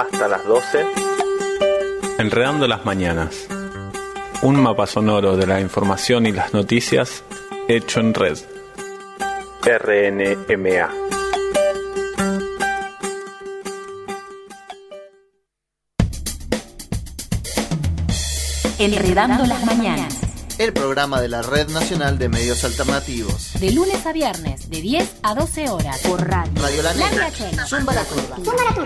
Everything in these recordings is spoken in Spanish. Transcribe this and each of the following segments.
Hasta las 12. Enredando las mañanas. Un mapa sonoro de la información y las noticias hecho en red. RNMA. Enredando las mañanas. El programa de la Red Nacional de Medios Alternativos. De lunes a viernes, de 10 a 12 horas. Por radio. Radio La Negra. Zumba la Curva.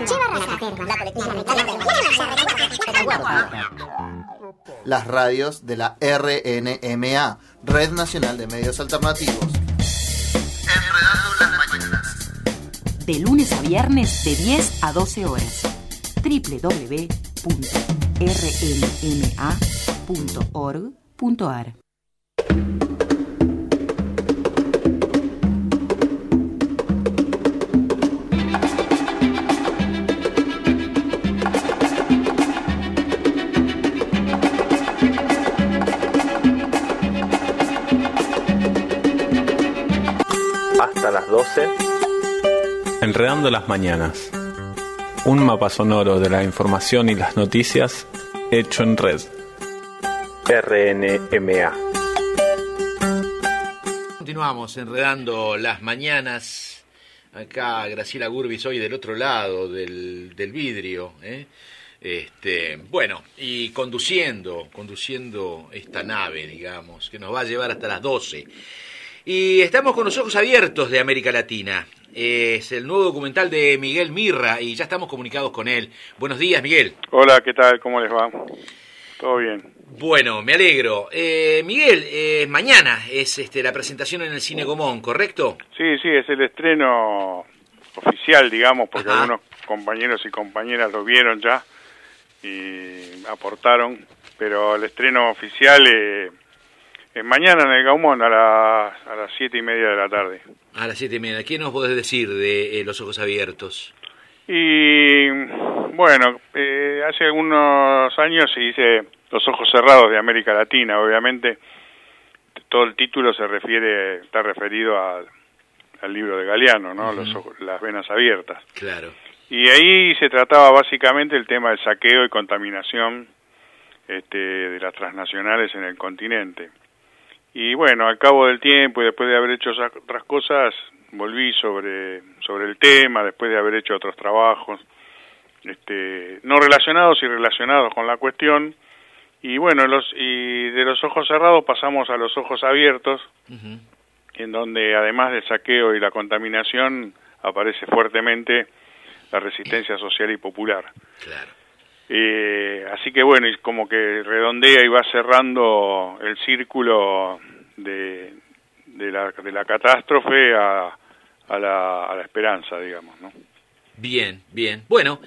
Las radios de la RNMA, Red Nacional de Medios Alternativos. Enredando las mañanas. De lunes a viernes, de 10 a 12 horas. www.rnma.org.ar. Hasta las 12. Enredando las mañanas. Un mapa sonoro de la información y las noticias hecho en red. RNMA. Continuamos enredando las mañanas. Acá Graciela Gurbis hoy del otro lado del vidrio, bueno, y conduciendo esta nave, digamos, que nos va a llevar hasta las 12. Y estamos con los ojos abiertos de América Latina. Es el nuevo documental de Miguel Mirra y ya estamos comunicados con él. Buenos días, Miguel. Hola, ¿qué tal? ¿Cómo les va? Todo bien. Bueno, me alegro. Miguel, mañana es la presentación en el Cine Gomón, ¿correcto? Sí, es el estreno oficial, digamos, porque Ajá. algunos compañeros y compañeras lo vieron ya y aportaron, pero el estreno oficial es mañana en el Gaumont a las 7:30 de la tarde. A las 7:30. ¿Qué nos podés decir de Los Ojos Abiertos? Y bueno, hace algunos años se dice Los Ojos Cerrados de América Latina, obviamente todo el título está referido al libro de Galeano, ¿no? Uh-huh. Las venas abiertas. Claro. Y ahí se trataba básicamente el tema del saqueo y contaminación de las transnacionales en el continente. Y bueno, al cabo del tiempo y después de haber hecho otras cosas, volví sobre el tema, después de haber hecho otros trabajos, no relacionados y relacionados con la cuestión. Y bueno, y de los ojos cerrados pasamos a los ojos abiertos, uh-huh. En donde además del saqueo y la contaminación aparece fuertemente la resistencia social y popular. Claro. Así que bueno, y como que redondea y va cerrando el círculo de la catástrofe a la esperanza, digamos, ¿no? Bien. Bueno,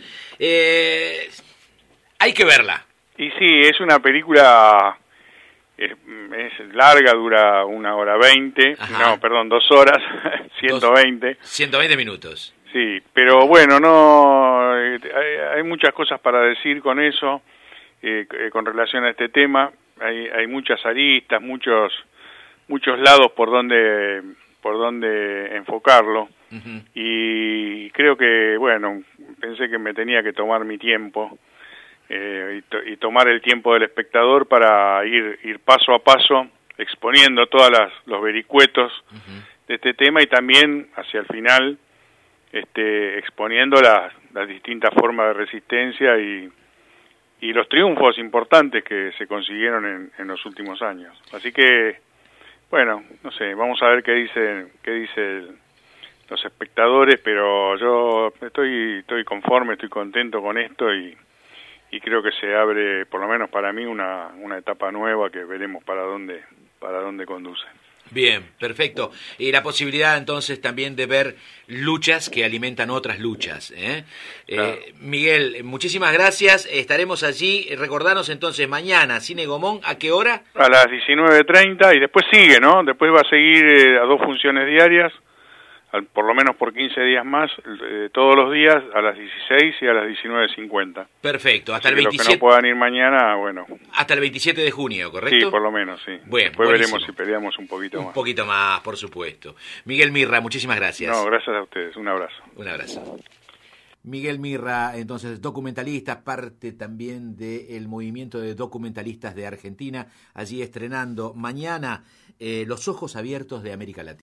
hay que verla. Y sí, es una película, es larga, dura 1:20, Ajá. 2 horas, 120. 120 minutos. Sí, pero bueno, hay muchas cosas para decir con eso, con relación a este tema. Hay muchas aristas, muchos lados por donde enfocarlo. Uh-huh. Y creo que, bueno, pensé que me tenía que tomar mi tiempo y tomar el tiempo del espectador para ir paso a paso exponiendo todos los vericuetos, uh-huh. de este tema y también hacia el final exponiendo las distintas formas de resistencia y los triunfos importantes que se consiguieron en los últimos años. Así que, bueno, no sé, vamos a ver qué dicen los espectadores, pero yo estoy conforme, estoy contento con esto y creo que se abre, por lo menos para mí, una etapa nueva que veremos para dónde conduce. Bien, perfecto. Y la posibilidad entonces también de ver luchas que alimentan otras luchas. Claro. Miguel, muchísimas gracias. Estaremos allí. Recordanos entonces mañana, Cine Gomón, ¿a qué hora? A las 19:30 y después sigue, ¿no? Después va a seguir a 2 funciones diarias, por lo menos por 15 días más, todos los días a las 16 y a las 19:50. Perfecto, hasta así el 27. Los que no puedan ir mañana, bueno. Hasta el 27 de junio, ¿correcto? Sí, por lo menos, sí. Bueno, después buenísimo. Veremos si peleamos un poquito más. Un poquito más, por supuesto. Miguel Mirra, muchísimas gracias. No, gracias a ustedes. Un abrazo. Un abrazo. Miguel Mirra, entonces documentalista, parte también del movimiento de documentalistas de Argentina, allí estrenando mañana Los ojos abiertos de América Latina.